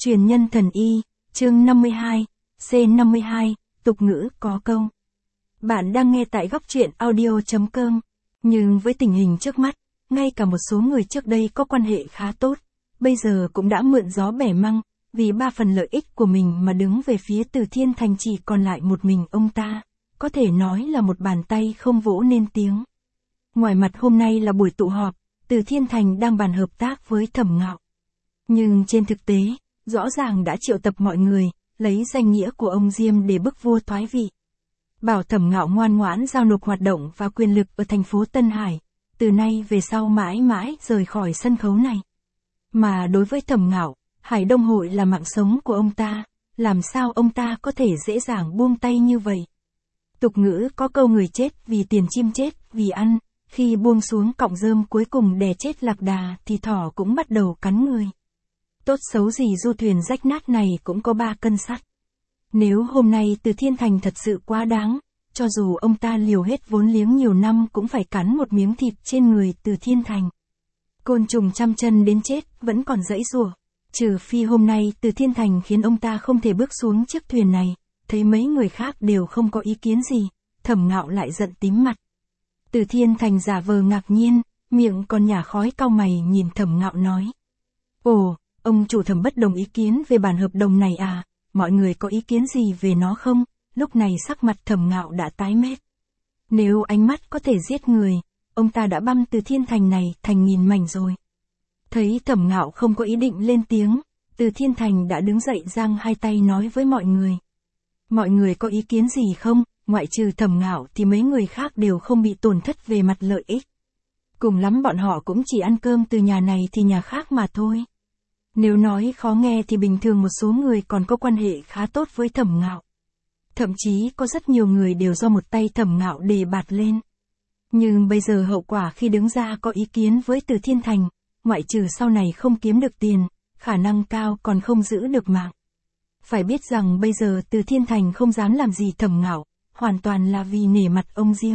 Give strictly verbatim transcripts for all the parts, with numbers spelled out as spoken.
Truyền nhân thần y, chương năm mươi hai, C năm mươi hai, tục ngữ có câu. Bạn đang nghe tại góc truyện audio chấm com, nhưng với tình hình trước mắt, ngay cả một số người trước đây có quan hệ khá tốt, bây giờ cũng đã mượn gió bẻ măng, vì ba phần lợi ích của mình mà đứng về phía Từ Thiên Thành chỉ còn lại một mình ông ta, có thể nói là một bàn tay không vỗ nên tiếng. Ngoài mặt hôm nay là buổi tụ họp, Từ Thiên Thành đang bàn hợp tác với Thẩm Ngạo. Nhưng trên thực tế, rõ ràng đã triệu tập mọi người, lấy danh nghĩa của ông Diêm để bức vua thoái vị. Bảo Thẩm Ngạo ngoan ngoãn giao nộp hoạt động và quyền lực ở thành phố Tân Hải, từ nay về sau mãi mãi rời khỏi sân khấu này. Mà đối với Thẩm Ngạo, Hải Đông Hội là mạng sống của ông ta, làm sao ông ta có thể dễ dàng buông tay như vậy? Tục ngữ có câu người chết vì tiền chim chết vì ăn, khi buông xuống cọng rơm cuối cùng đè chết lạc đà thì thỏ cũng bắt đầu cắn người. Tốt xấu gì du thuyền rách nát này cũng có ba cân sắt. Nếu hôm nay Từ Thiên Thành thật sự quá đáng, cho dù ông ta liều hết vốn liếng nhiều năm cũng phải cắn một miếng thịt trên người Từ Thiên Thành. Côn trùng trăm chân đến chết vẫn còn giãy giụa, trừ phi hôm nay Từ Thiên Thành khiến ông ta không thể bước xuống chiếc thuyền này, thấy mấy người khác đều không có ý kiến gì, Thẩm Ngạo lại giận tím mặt. Từ Thiên Thành giả vờ ngạc nhiên, miệng còn nhả khói cau mày nhìn Thẩm Ngạo nói. Ồ, ông chủ Thẩm bất đồng ý kiến về bản hợp đồng này à, mọi người có ý kiến gì về nó không? Lúc này sắc mặt Thẩm Ngạo đã tái mét. Nếu ánh mắt có thể giết người, ông ta đã băm Từ Thiên Thành này thành nghìn mảnh rồi. Thấy Thẩm Ngạo không có ý định lên tiếng, Từ Thiên Thành đã đứng dậy giang hai tay nói với mọi người. Mọi người có ý kiến gì không? Ngoại trừ Thẩm Ngạo thì mấy người khác đều không bị tổn thất về mặt lợi ích. Cùng lắm bọn họ cũng chỉ ăn cơm từ nhà này thì nhà khác mà thôi. Nếu nói khó nghe thì bình thường một số người còn có quan hệ khá tốt với Thẩm Ngạo. Thậm chí có rất nhiều người đều do một tay Thẩm Ngạo đề bạt lên. Nhưng bây giờ hậu quả khi đứng ra có ý kiến với Từ Thiên Thành, ngoại trừ sau này không kiếm được tiền, khả năng cao còn không giữ được mạng. Phải biết rằng bây giờ Từ Thiên Thành không dám làm gì Thẩm Ngạo, hoàn toàn là vì nể mặt ông Diêm.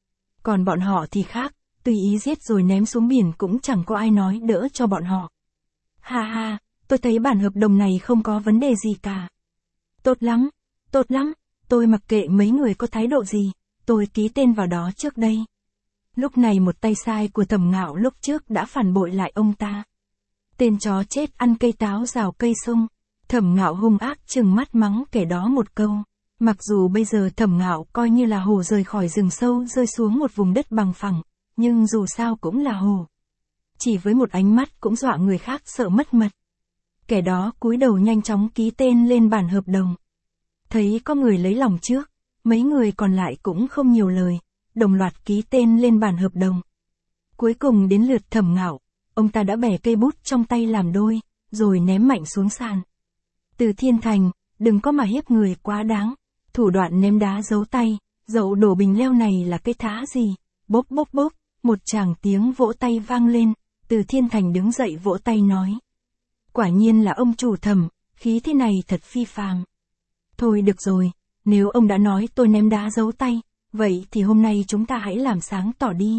Còn bọn họ thì khác, tùy ý giết rồi ném xuống biển cũng chẳng có ai nói đỡ cho bọn họ. Ha ha, tôi thấy bản hợp đồng này không có vấn đề gì cả. Tốt lắm, tốt lắm, tôi mặc kệ mấy người có thái độ gì, tôi ký tên vào đó trước đây. Lúc này một tay sai của Thẩm Ngạo lúc trước đã phản bội lại ông ta. Tên chó chết ăn cây táo rào cây sung, Thẩm Ngạo hung ác trừng mắt mắng kẻ đó một câu. Mặc dù bây giờ Thẩm Ngạo coi như là hổ rời khỏi rừng sâu rơi xuống một vùng đất bằng phẳng, nhưng dù sao cũng là hổ. Chỉ với một ánh mắt cũng dọa người khác sợ mất mật. Kẻ đó cúi đầu nhanh chóng ký tên lên bản hợp đồng. Thấy có người lấy lòng trước, mấy người còn lại cũng không nhiều lời, đồng loạt ký tên lên bản hợp đồng. Cuối cùng đến lượt Thẩm Ngạo, ông ta đã bẻ cây bút trong tay làm đôi, rồi ném mạnh xuống sàn. Từ Thiên Thành, đừng có mà hiếp người quá đáng. Thủ đoạn ném đá giấu tay, dậu đổ bình leo này là cái thá gì? Bốp bốp bốp, một tràng tiếng vỗ tay vang lên, Từ Thiên Thành đứng dậy vỗ tay nói. Quả nhiên là ông chủ Thẩm, khí thế này thật phi phàm. Thôi được rồi, nếu ông đã nói tôi ném đá giấu tay, vậy thì hôm nay chúng ta hãy làm sáng tỏ đi.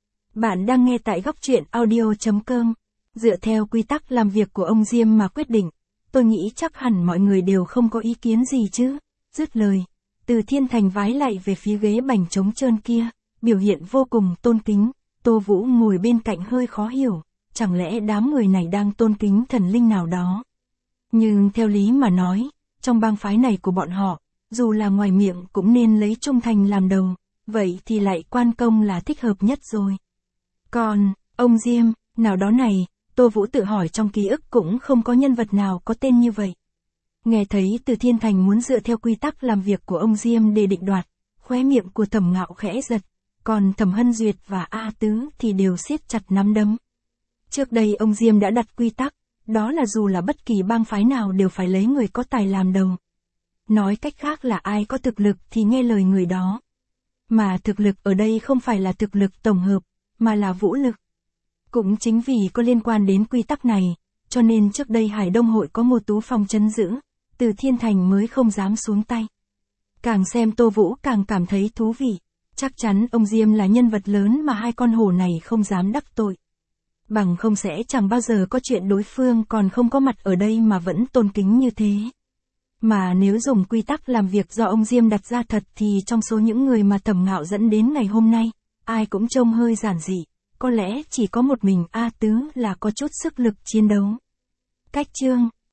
Bạn đang nghe tại góc truyện audio chấm com, dựa theo quy tắc làm việc của ông Diêm mà quyết định, tôi nghĩ chắc hẳn mọi người đều không có ý kiến gì chứ. Dứt lời, Từ Thiên Thành vái lại về phía ghế bành trống trơn kia, biểu hiện vô cùng tôn kính. Tô Vũ ngồi bên cạnh hơi khó hiểu, chẳng lẽ đám người này đang tôn kính thần linh nào đó. Nhưng theo lý mà nói, trong bang phái này của bọn họ, dù là ngoài miệng cũng nên lấy trung thành làm đầu, vậy thì lại Quan Công là thích hợp nhất rồi. Còn, ông Diêm, nào đó này, Tô Vũ tự hỏi trong ký ức cũng không có nhân vật nào có tên như vậy. Nghe thấy Từ Thiên Thành muốn dựa theo quy tắc làm việc của ông Diêm để định đoạt, khóe miệng của Thẩm Ngạo khẽ giật, còn Thẩm Hân Duyệt và A Tứ thì đều siết chặt nắm đấm. Trước đây ông Diêm đã đặt quy tắc, đó là dù là bất kỳ bang phái nào đều phải lấy người có tài làm đầu. Nói cách khác là ai có thực lực thì nghe lời người đó. Mà thực lực ở đây không phải là thực lực tổng hợp, mà là vũ lực. Cũng chính vì có liên quan đến quy tắc này, cho nên trước đây Hải Đông Hội có Ngô Tú Phong trấn giữ, Từ Thiên Thành mới không dám xuống tay. Càng xem Tô Vũ càng cảm thấy thú vị, chắc chắn ông Diêm là nhân vật lớn mà hai con hổ này không dám đắc tội. Bằng không sẽ chẳng bao giờ có chuyện đối phương còn không có mặt ở đây mà vẫn tôn kính như thế. Mà nếu dùng quy tắc làm việc do ông Diêm đặt ra thật thì trong số những người mà Thẩm Ngạo dẫn đến ngày hôm nay, ai cũng trông hơi giản dị, có lẽ chỉ có một mình A Tứ là có chút sức lực chiến đấu. Cách chương